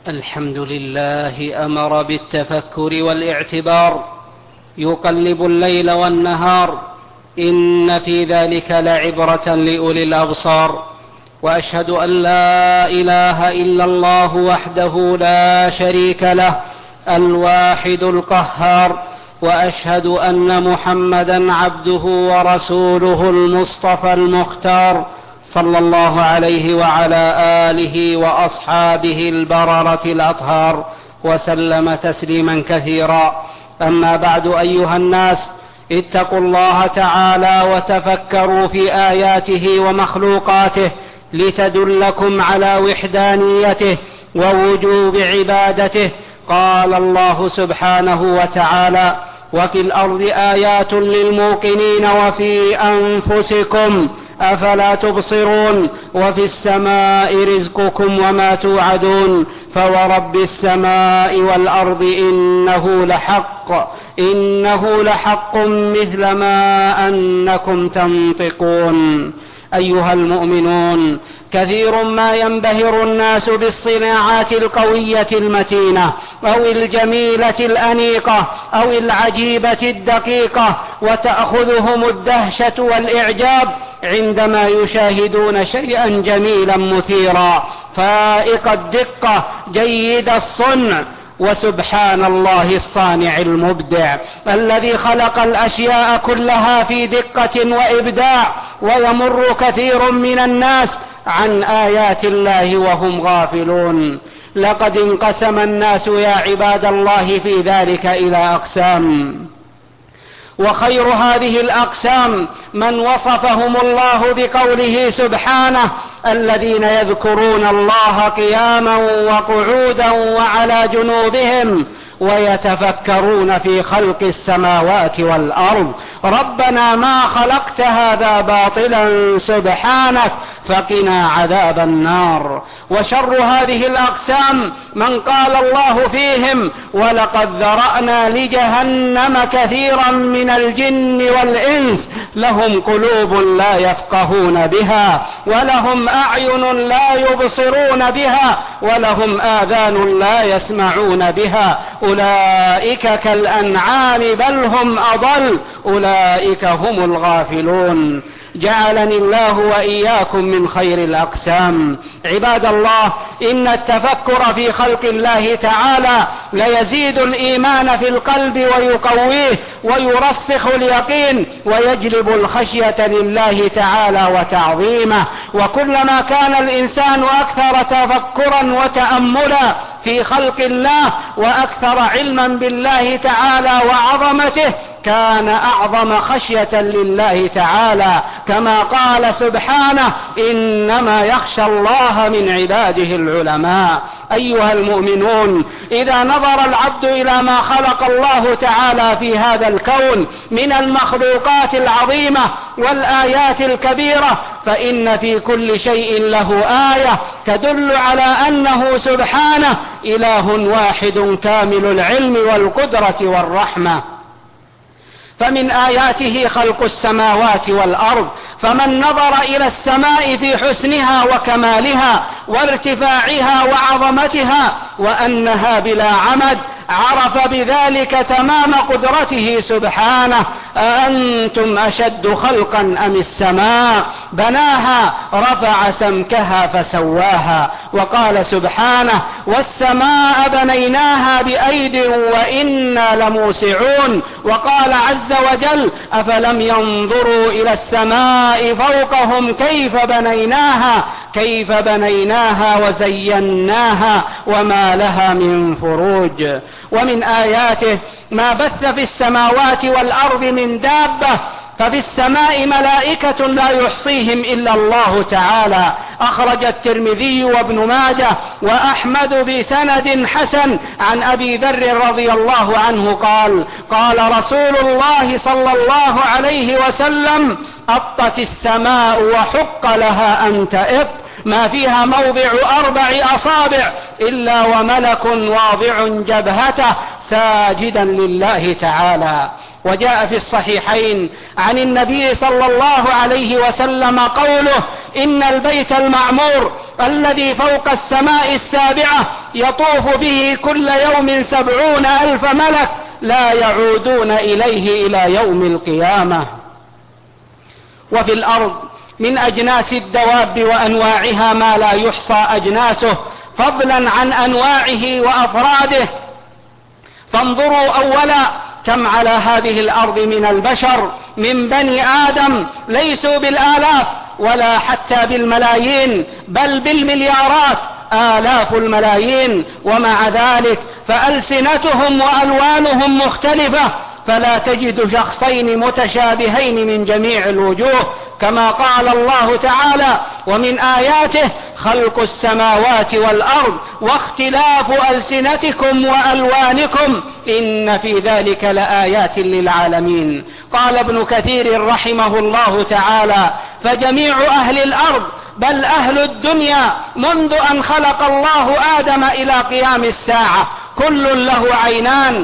الحمد لله أمر بالتفكر والاعتبار، يقلب الليل والنهار، إن في ذلك لعبرة لأولي الأبصار. وأشهد أن لا إله إلا الله وحده لا شريك له الواحد القهار، وأشهد أن محمدا عبده ورسوله المصطفى المختار، صلى الله عليه وعلى آله وأصحابه البررة الأطهار، وسلم تسليما كثيرا. أما بعد، أيها الناس، اتقوا الله تعالى وتفكروا في آياته ومخلوقاته لتدلكم على وحدانيته ووجوب عبادته. قال الله سبحانه وتعالى: وفي الأرض آيات للموقنين وفي أنفسكم أفلا تبصرون وفي السماء رزقكم وما توعدون فورب السماء والأرض إنه لحق مثل ما أنكم تنطقون. أيها المؤمنون، كثير ما ينبهر الناس بالصناعات القوية المتينة أو الجميلة الأنيقة أو العجيبة الدقيقة، وتأخذهم الدهشة والإعجاب عندما يشاهدون شيئا جميلا مثيرا فائق الدقة جيد الصنع. وسبحان الله الصانع المبدع الذي خلق الأشياء كلها في دقة وإبداع، ويمر كثير من الناس عن آيات الله وهم غافلون. لقد انقسم الناس يا عباد الله في ذلك إلى أقسام، وخير هذه الأقسام من وصفهم الله بقوله سبحانه: الذين يذكرون الله قياما وقعودا وعلى جنوبهم ويتفكرون في خلق السماوات والأرض ربنا ما خلقت هذا باطلا سبحانك فقنا عذاب النار. وشر هذه الأقسام من قال الله فيهم: ولقد ذرأنا لجهنم كثيرا من الجن والإنس لهم قلوب لا يفقهون بها ولهم أعين لا يبصرون بها ولهم آذان لا يسمعون بها أولئك كالأنعام بل هم أضل أولئك هم الغافلون. جعلني الله وإياكم من خير الأقسام. عباد الله، إن التفكر في خلق الله تعالى ليزيد الإيمان في القلب ويقويه ويرسخ اليقين ويجلب الخشية لله تعالى وتعظيمه. وكلما كان الإنسان أكثر تفكرا وتأملا في خلق الله وأكثر علما بالله تعالى وعظمته كان أعظم خشية لله تعالى، كما قال سبحانه: إنما يخشى الله من عباده العلماء. أيها المؤمنون، إذا نظر العبد إلى ما خلق الله تعالى في هذا الكون من المخلوقات العظيمة والآيات الكبيرة فإن في كل شيء له آية تدل على أنه سبحانه إله واحد كامل العلم والقدرة والرحمة. فمن آياته خلق السماوات والأرض، فمن نظر إلى السماء في حسنها وكمالها وارتفاعها وعظمتها وأنها بلا عمد عرف بذلك تمام قدرته سبحانه. أأنتم أشد خلقا أم السماء بناها رفع سمكها فسواها. وقال سبحانه: والسماء بنيناها بأيد وإنا لموسعون. وقال عز وجل: أفلم ينظروا إلى السماء فوقهم كيف بنيناها وزيناها وما لها من فروج. ومن آياته ما بث في السماوات والأرض من دابة، ففي السماء ملائكة لا يحصيهم إلا الله تعالى. أخرج الترمذي وابن ماجه وأحمد بسند حسن عن أبي ذر رضي الله عنه قال رسول الله صلى الله عليه وسلم: أطت السماء وحق لها أن تئط ما فيها موضع 4 أصابع إلا وملك واضع جبهته ساجدا لله تعالى. وجاء في الصحيحين عن النبي صلى الله عليه وسلم قوله: إن البيت المعمور الذي فوق السماء السابعة يطوف به كل يوم 70,000 ملك لا يعودون إليه إلى يوم القيامة. وفي الأرض من أجناس الدواب وأنواعها ما لا يحصى أجناسه فضلا عن أنواعه وأفراده. فانظروا أولا كم على هذه الأرض من البشر من بني آدم ليسوا بالآلاف ولا حتى بالملايين بل بالمليارات، آلاف الملايين، ومع ذلك فألسنتهم وألوانهم مختلفة، فلا تجد شخصين متشابهين من جميع الوجوه، كما قال الله تعالى: ومن آياته خلق السماوات والأرض واختلاف ألسنتكم وألوانكم إن في ذلك لآيات للعالمين. قال ابن كثير رحمه الله تعالى: فجميع أهل الأرض بل أهل الدنيا منذ أن خلق الله آدم إلى قيام الساعة كل له عينان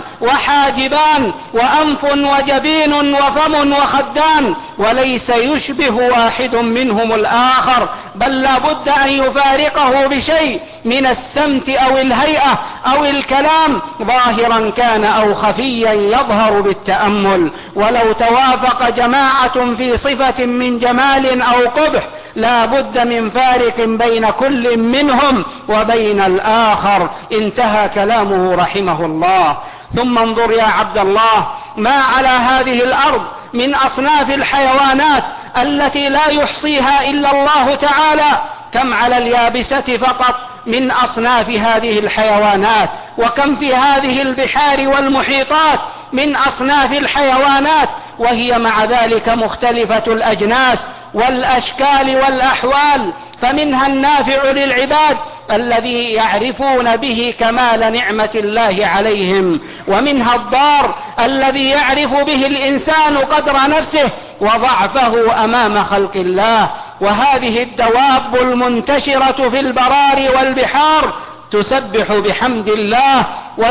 وحاجبان وأنف وجبين وفم وخدان، وليس يشبه واحد منهم الآخر، بل لا بد أن يفارقه بشيء من السمت أو الهيئة أو الكلام، ظاهرا كان أو خفيا يظهر بالتأمل. ولو توافق جماعة في صفة من جمال أو قبح لا بد من فارق بين كل منهم وبين الآخر. انتهى كلامه رحمه الله. ثم انظر يا عبد الله ما على هذه الأرض من أصناف الحيوانات التي لا يحصيها إلا الله تعالى، كم على اليابسة فقط من أصناف هذه الحيوانات، وكم في هذه البحار والمحيطات من أصناف الحيوانات، وهي مع ذلك مختلفة الأجناس والأشكال والأحوال. فمنها النافع للعباد الذي يعرفون به كمال نعمة الله عليهم، ومنها الضار الذي يعرف به الإنسان قدر نفسه وضعفه أمام خلق الله. وهذه الدواب المنتشرة في البرار والبحار تسبح بحمد الله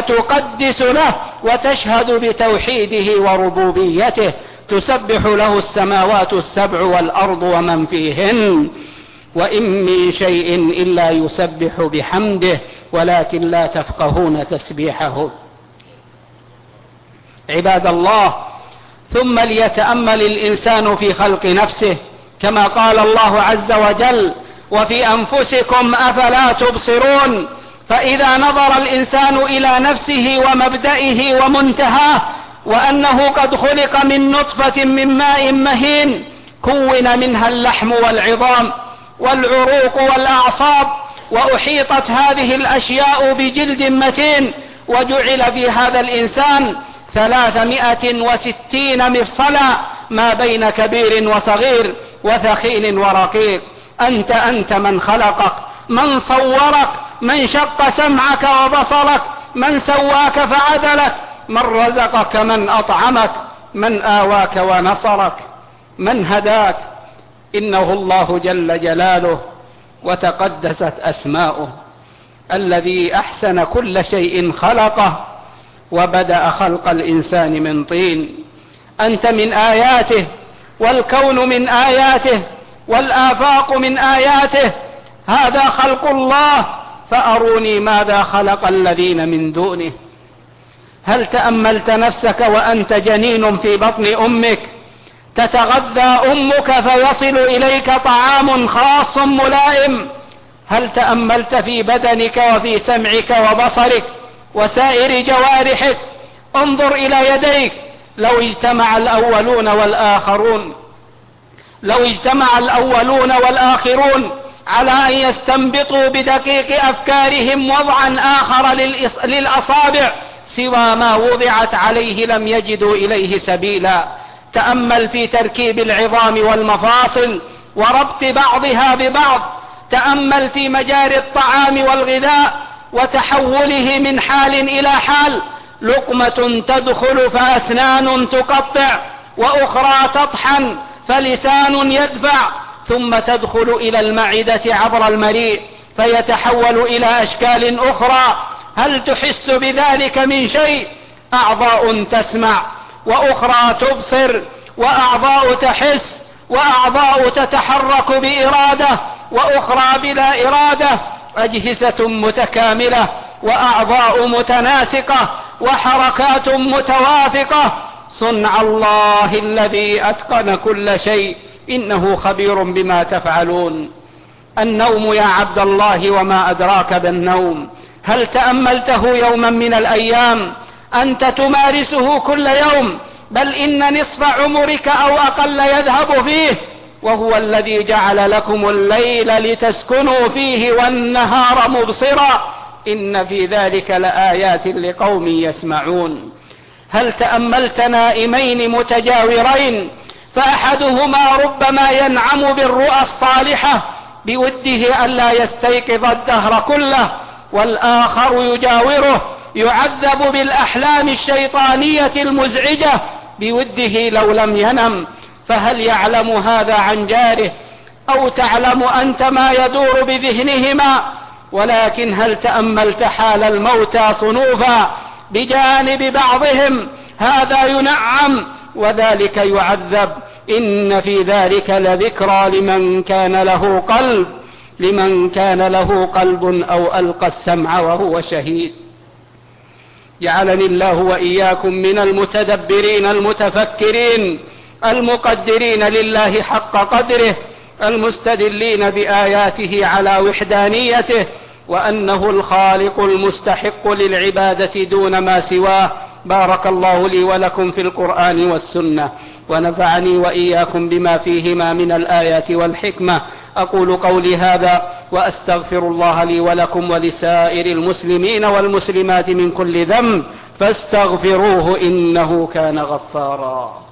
وتقدس له وتشهد بتوحيده وربوبيته. تسبح له السماوات السبع والأرض ومن فيهن، وإن من شيء إلا يسبح بحمده ولكن لا تفقهون تسبيحه. عباد الله، ثم ليتأمل الإنسان في خلق نفسه، كما قال الله عز وجل: وفي أنفسكم أفلا تبصرون. فإذا نظر الإنسان إلى نفسه ومبدئه ومنتهاه، وأنه قد خلق من نطفة من ماء مهين كون منها اللحم والعظام والعروق والأعصاب، وأحيطت هذه الأشياء بجلد متين، وجعل في هذا الإنسان 360 مفصلا ما بين كبير وصغير وثخين ورقيق. أنت من خلقك، من صورك، من شق سمعك وبصرك، من سواك فعدلك، من رزقك، من أطعمك، من آواك ونصرك، من هداك. إنه الله جل جلاله وتقدست أسماؤه الذي أحسن كل شيء خلقه وبدأ خلق الإنسان من طين. أنت من آياته، والكون من آياته، والآفاق من آياته. هذا خلق الله، فأروني ماذا خلق الذين من دونه. هل تأملت نفسك وأنت جنين في بطن أمك، تتغذى أمك فيصل إليك طعام خاص ملائم؟ هل تأملت في بدنك وفي سمعك وبصرك وسائر جوارحك؟ انظر إلى يديك، لو اجتمع الأولون والآخرون على أن يستنبطوا بدقيق أفكارهم وضعا آخر للأصابع سوى ما وضعت عليه لم يجدوا إليه سبيلا. تأمل في تركيب العظام والمفاصل وربط بعضها ببعض. تأمل في مجاري الطعام والغذاء وتحوله من حال إلى حال. لقمة تدخل فأسنان تقطع، وأخرى تطحن فلسان يدفع، ثم تدخل إلى المعدة عبر المريء فيتحول إلى أشكال أخرى. هل تحس بذلك من شيء؟ أعضاء تسمع، وأخرى تبصر، وأعضاء تحس، وأعضاء تتحرك بإرادة وأخرى بلا إرادة، أجهزة متكاملة وأعضاء متناسقة وحركات متوافقة. صنع الله الذي أتقن كل شيء، إنه خبير بما تفعلون. النوم يا عبد الله وما أدراك بالنوم، هل تأملته يوما من الأيام؟ أنت تمارسه كل يوم، بل إن نصف عمرك أو أقل يذهب فيه، وهو الذي جعل لكم الليل لتسكنوا فيه والنهار مبصرا، إن في ذلك لآيات لقوم يسمعون. هل تأملت نائمين متجاورين، فأحدهما ربما ينعم بالرؤى الصالحة بوده ألا يستيقظ الدهر كله، والآخر يجاوره يعذب بالأحلام الشيطانية المزعجة بوده لو لم ينم. فهل يعلم هذا عن جاره، أو تعلم أنت ما يدور بذهنهما؟ ولكن هل تأملت حال الموتى صنوفا بجانب بعضهم، هذا ينعم وذلك يعذب؟ إن في ذلك لذكرى لمن كان له قلب أو ألقى السمع وهو شهيد. جعلني الله وإياكم من المتدبرين المتفكرين المقدرين لله حق قدره، المستدلين بآياته على وحدانيته، وأنه الخالق المستحق للعبادة دون ما سواه. بارك الله لي ولكم في القرآن والسنة، ونفعني وإياكم بما فيهما من الآيات والحكمة. أقول قولي هذا وأستغفر الله لي ولكم ولسائر المسلمين والمسلمات من كل ذنب، فاستغفروه إنه كان غفارا.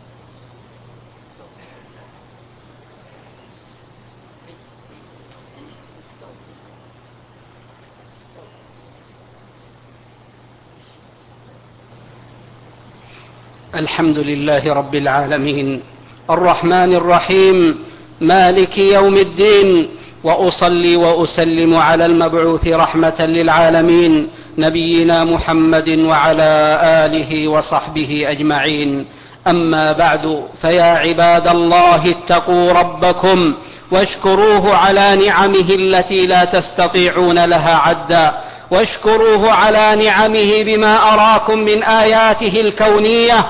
الحمد لله رب العالمين، الرحمن الرحيم، مالك يوم الدين، وأصلي وأسلم على المبعوث رحمة للعالمين نبينا محمد وعلى آله وصحبه أجمعين. أما بعد، فيا عباد الله اتقوا ربكم واشكروه على نعمه التي لا تستطيعون لها عدا، واشكروه على نعمه بما أراكم من آياته الكونية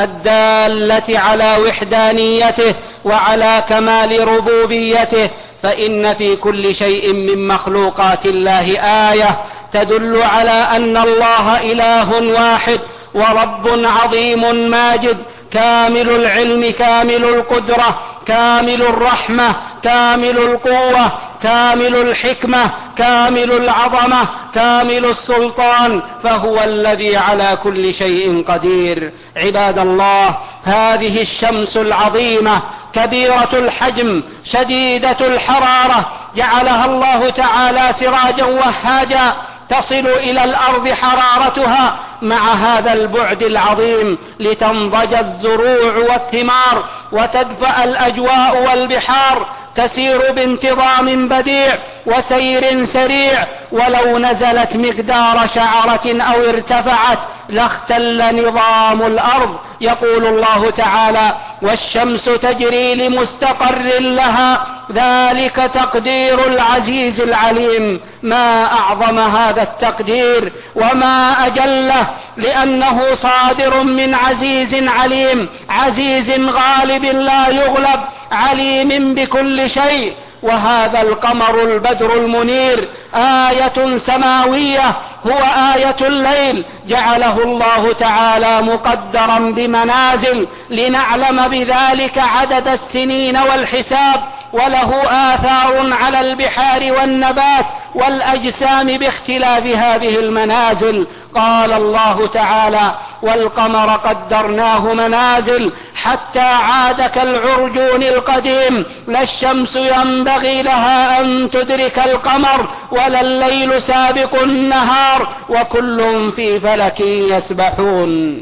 الدالة على وحدانيته وعلى كمال ربوبيته، فإن في كل شيء من مخلوقات الله آية تدل على أن الله إله واحد ورب عظيم ماجد، كامل العلم، كامل القدرة، كامل الرحمة، كامل القوة، كامل الحكمة، كامل العظمة، كامل السلطان، فهو الذي على كل شيء قدير. عباد الله، هذه الشمس العظيمة كبيرة الحجم شديدة الحرارة جعلها الله تعالى سراجا وهاجا تصل إلى الأرض حرارتها مع هذا البعد العظيم لتنضج الزروع والثمار وتدفأ الأجواء والبحار، تسير بانتظام بديع وسير سريع، ولو نزلت مقدار شعرة أو ارتفعت لاختل نظام الأرض. يقول الله تعالى: والشمس تجري لمستقر لها ذلك تقدير العزيز العليم. ما أعظم هذا التقدير وما أجله، لأنه صادر من عزيز عليم، عزيز غالب لا يغلب، عليم بكل شيء. وهذا القمر البدر المنير آية سماوية، هو آية الليل جعله الله تعالى مقدرا بمنازل لنعلم بذلك عدد السنين والحساب، وله آثار على البحار والنبات والأجسام باختلاف هذه المنازل. قال الله تعالى: والقمر قدرناه منازل حتى عاد كالعرجون القديم، لا الشمس ينبغي لها أن تدرك القمر ولا الليل سابق النهار وكل في فلك يسبحون.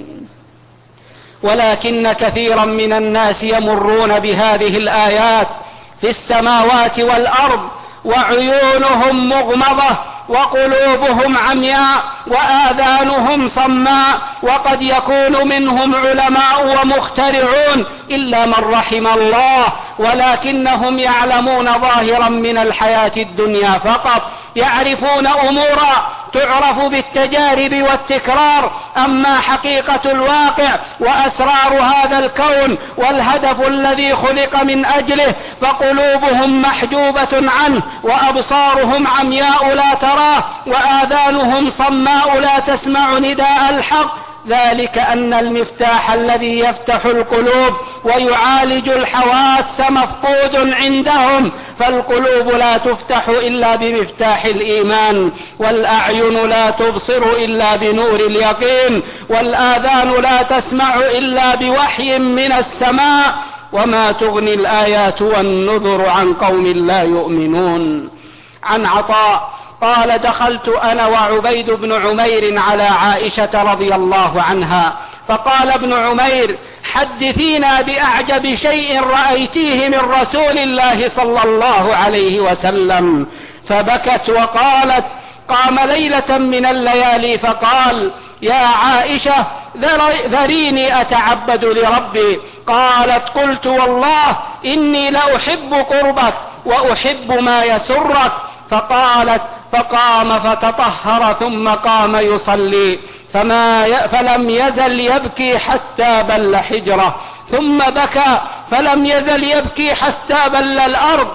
ولكن كثيرا من الناس يمرون بهذه الآيات في السماوات والأرض وعيونهم مغمضة وقلوبهم عمياء وآذانهم صماء، وقد يكون منهم علماء ومخترعون إلا من رحم الله، ولكنهم يعلمون ظاهرا من الحياة الدنيا فقط، يعرفون أمورا تعرف بالتجارب والتكرار، أما حقيقة الواقع وأسرار هذا الكون والهدف الذي خلق من أجله فقلوبهم محجوبة عنه، وأبصارهم عمياء لا تراه، وآذانهم صماء لا تسمع نداء الحق. ذلك أن المفتاح الذي يفتح القلوب ويعالج الحواس مفقود عندهم، فالقلوب لا تفتح إلا بمفتاح الإيمان، والأعين لا تبصر إلا بنور اليقين، والآذان لا تسمع إلا بوحي من السماء، وما تغني الآيات والنذر عن قوم لا يؤمنون. عن عطاء قال: دخلت أنا وعبيد بن عمير على عائشة رضي الله عنها، فقال ابن عمير: حدثينا بأعجب شيء رأيتيه من رسول الله صلى الله عليه وسلم. فبكت وقالت: قام ليلة من الليالي فقال: يا عائشة ذريني أتعبد لربي. قالت: قلت: والله إني لأحب قربك وأحب ما يسرك. فقالت: فقام فتطهر ثم قام يصلي فلم يزل يبكي حتى بل حجره، ثم بكى فلم يزل يبكي حتى بل الأرض،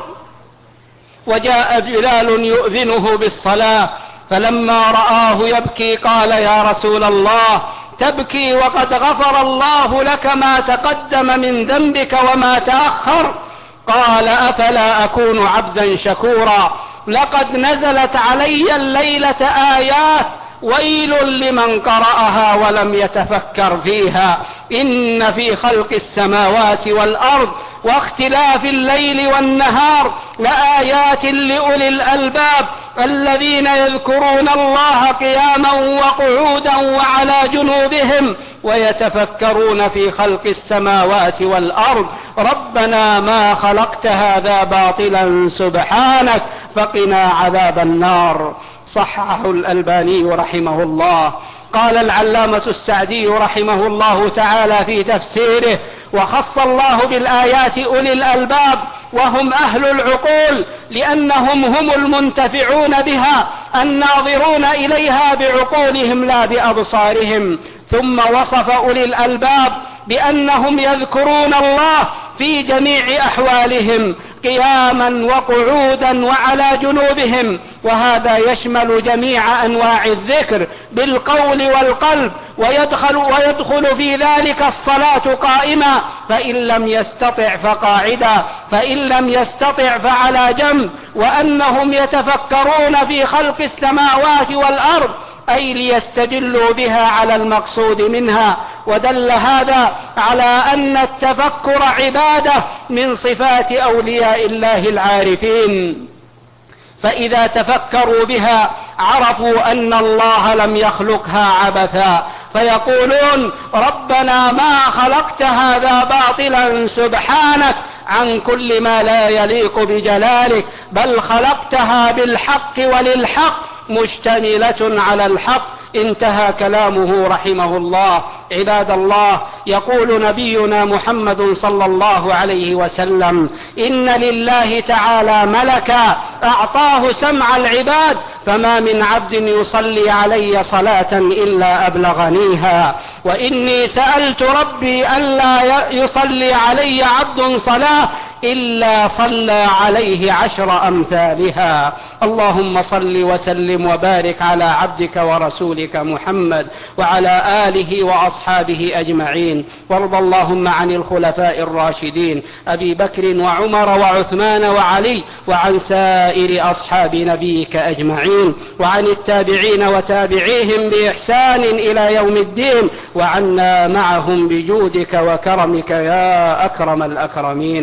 وجاء بلال يؤذنه بالصلاة، فلما رآه يبكي قال: يا رسول الله تبكي وقد غفر الله لك ما تقدم من ذنبك وما تأخر؟ قال: أفلا أكون عبدا شكورا؟ لقد نزلت علي الليلة آيات ويل لمن قرأها ولم يتفكر فيها، إن في خلق السماوات والأرض واختلاف الليل والنهار لآيات لأولي الألباب الذين يذكرون الله قياما وقعودا وعلى جنوبهم ويتفكرون في خلق السماوات والأرض ربنا ما خلقت هذا باطلا سبحانك فقنا عذاب النار. صححه الألباني رحمه الله. قال العلامة السعدي رحمه الله تعالى في تفسيره: وخص الله بالآيات أولي الألباب وهم أهل العقول، لأنهم هم المنتفعون بها الناظرون إليها بعقولهم لا بأبصارهم. ثم وصف أولي الألباب بأنهم يذكرون الله في جميع أحوالهم قياما وقعودا وعلى جنوبهم، وهذا يشمل جميع أنواع الذكر بالقول والقلب، ويدخل في ذلك الصلاة قائما، فإن لم يستطع فقاعدا، فإن لم يستطع فعلى جنب، وأنهم يتفكرون في خلق السماوات والأرض أي ليستدلوا بها على المقصود منها. ودل هذا على أن التفكر عبادة من صفات أولياء الله العارفين، فإذا تفكروا بها عرفوا أن الله لم يخلقها عبثا، فيقولون ربنا ما خلقت هذا باطلا سبحانك عن كل ما لا يليق بجلالك، بل خلقتها بالحق وللحق مشتملة على الحق. انتهى كلامه رحمه الله. عباد الله، يقول نبينا محمد صلى الله عليه وسلم: إن لله تعالى ملكا أعطاه سمع العباد، فما من عبد يصلي علي صلاة إلا أبلغنيها، وإني سألت ربي ألا يصلي علي عبد صلاة إلا صلى عليه 10 أمثالها. اللهم صل وسلم وبارك على عبدك ورسولك محمد وعلى آله وأصحابه أجمعين، وارض اللهم عن الخلفاء الراشدين أبي بكر وعمر وعثمان وعلي، وعن سائر أصحاب نبيك أجمعين، وعن التابعين وتابعيهم بإحسان إلى يوم الدين، وعنا معهم بجودك وكرمك يا أكرم الأكرمين.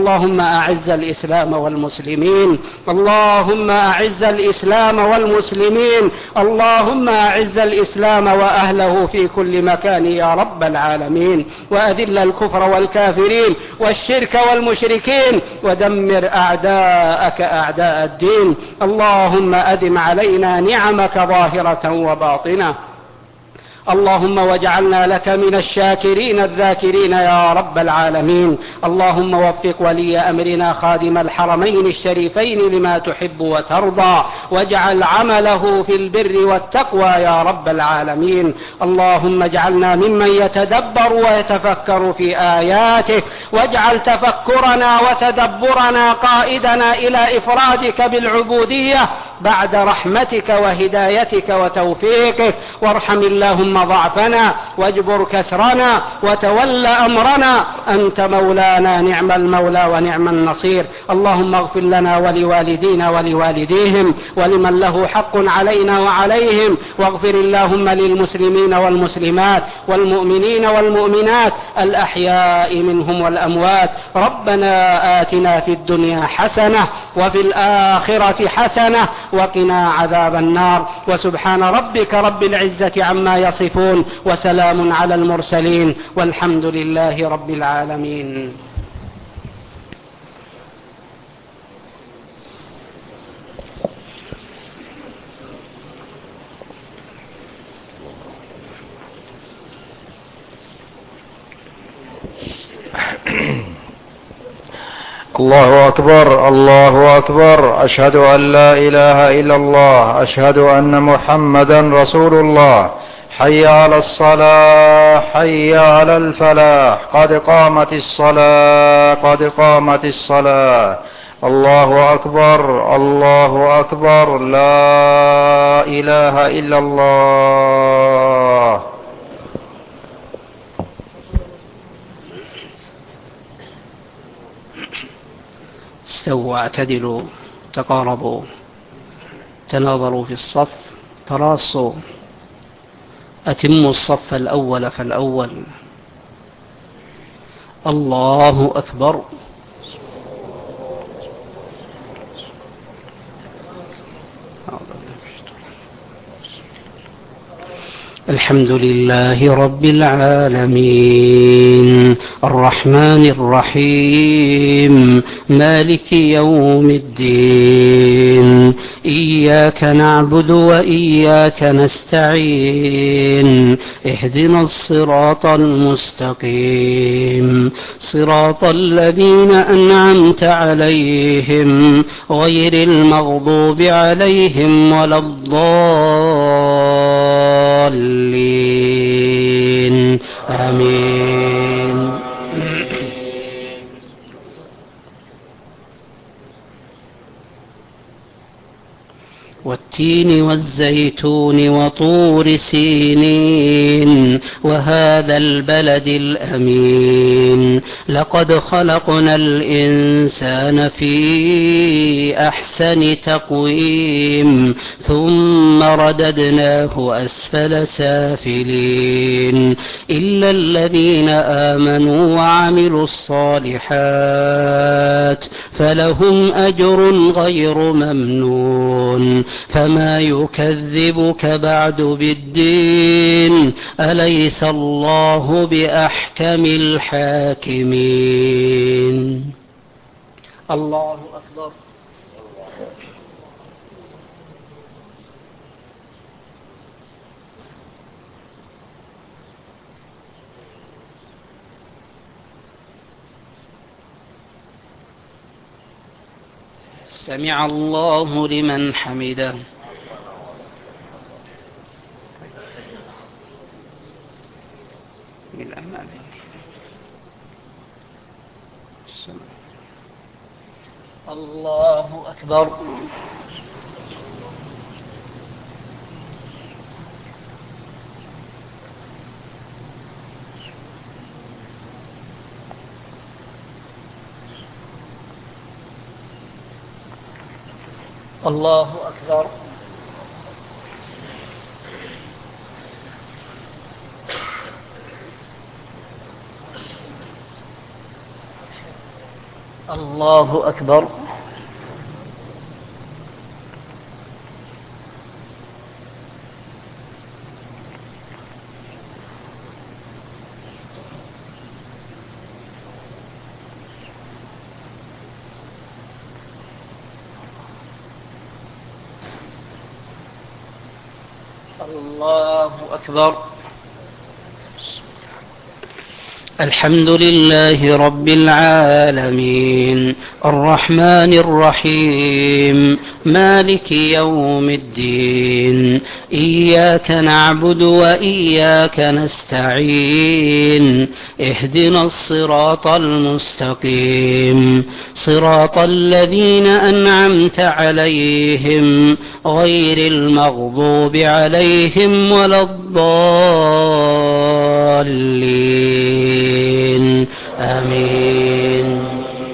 اللهم أعز الإسلام والمسلمين، اللهم أعز الإسلام والمسلمين، اللهم أعز الإسلام وأهله في كل مكان يا رب العالمين، وأذل الكفر والكافرين والشرك والمشركين، ودمر أعداءك أعداء الدين. اللهم أدم علينا نعمك ظاهرة وباطنة، اللهم واجعلنا لك من الشاكرين الذاكرين يا رب العالمين. اللهم وفق ولي أمرنا خادم الحرمين الشريفين لما تحب وترضى، واجعل عمله في البر والتقوى يا رب العالمين. اللهم اجعلنا ممن يتدبر ويتفكر في آياتك، واجعل تفكرنا وتدبرنا قائدنا إلى إفرادك بالعبودية بعد رحمتك وهدايتك وتوفيقك. وارحم اللهم ضعفنا واجبر كسرنا وتول أمرنا، أنت مولانا نعم المولى ونعم النصير. اللهم اغفر لنا ولوالدينا ولوالديهم ولمن له حق علينا وعليهم، واغفر اللهم للمسلمين والمسلمات والمؤمنين والمؤمنات الأحياء منهم والأموات. ربنا آتنا في الدنيا حسنة وفي الآخرة حسنة وقنا عذاب النار. وسبحان ربك رب العزة عما يصفون، وسلام على المرسلين، والحمد لله رب العالمين. الله أكبر الله أكبر، أشهد أن لا إله إلا الله، أشهد أن محمدا رسول الله. حي على الصلاة، حي على الفلاح، قد قامت الصلاة، قد قامت الصلاة. الله أكبر الله أكبر، لا إله إلا الله. استووا اعتدلوا تقاربوا تناظروا في الصف تراصوا، أتموا الصف الأول فالأول. الله أكبر. الحمد لله رب العالمين، الرحمن الرحيم، مالك يوم الدين، إياك نعبد وإياك نستعين، اهدنا الصراط المستقيم، صراط الذين أنعمت عليهم غير المغضوب عليهم ولا الضالين. آمين. والتين والزيتون وطور سينين وهذا البلد الأمين، لقد خلقنا الإنسان في أحسن تقويم ثم رددناه أسفل سافلين، إلا الذين آمنوا وعملوا الصالحات فلهم أجر غير ممنون. فما يكذبك بعد بالدين، أليس الله بأحكم الحاكمين. الله أكبر. سمع الله لمن حمده. الله أكبر. الله أكبر. الله أكبر. الله أكبر. الحمد لله رب العالمين الرحمن الرحيم مالك يوم الدين إياك نعبد وإياك نستعين اهدنا الصراط المستقيم صراط الذين أنعمت عليهم غير المغضوب عليهم ولا الضالين آمين.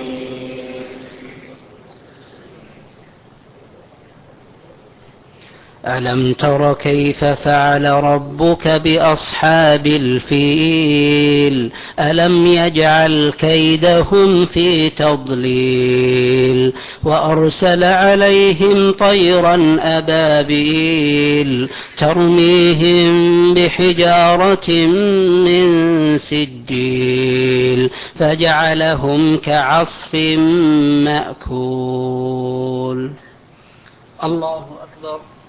ألم تر كيف فعل ربك بأصحاب الفيل ألم يجعل كيدهم في تضليل وأرسل عليهم طيرا أبابيل ترميهم بحجارة من سجيل فجعلهم كعصف مأكول. الله أكبر.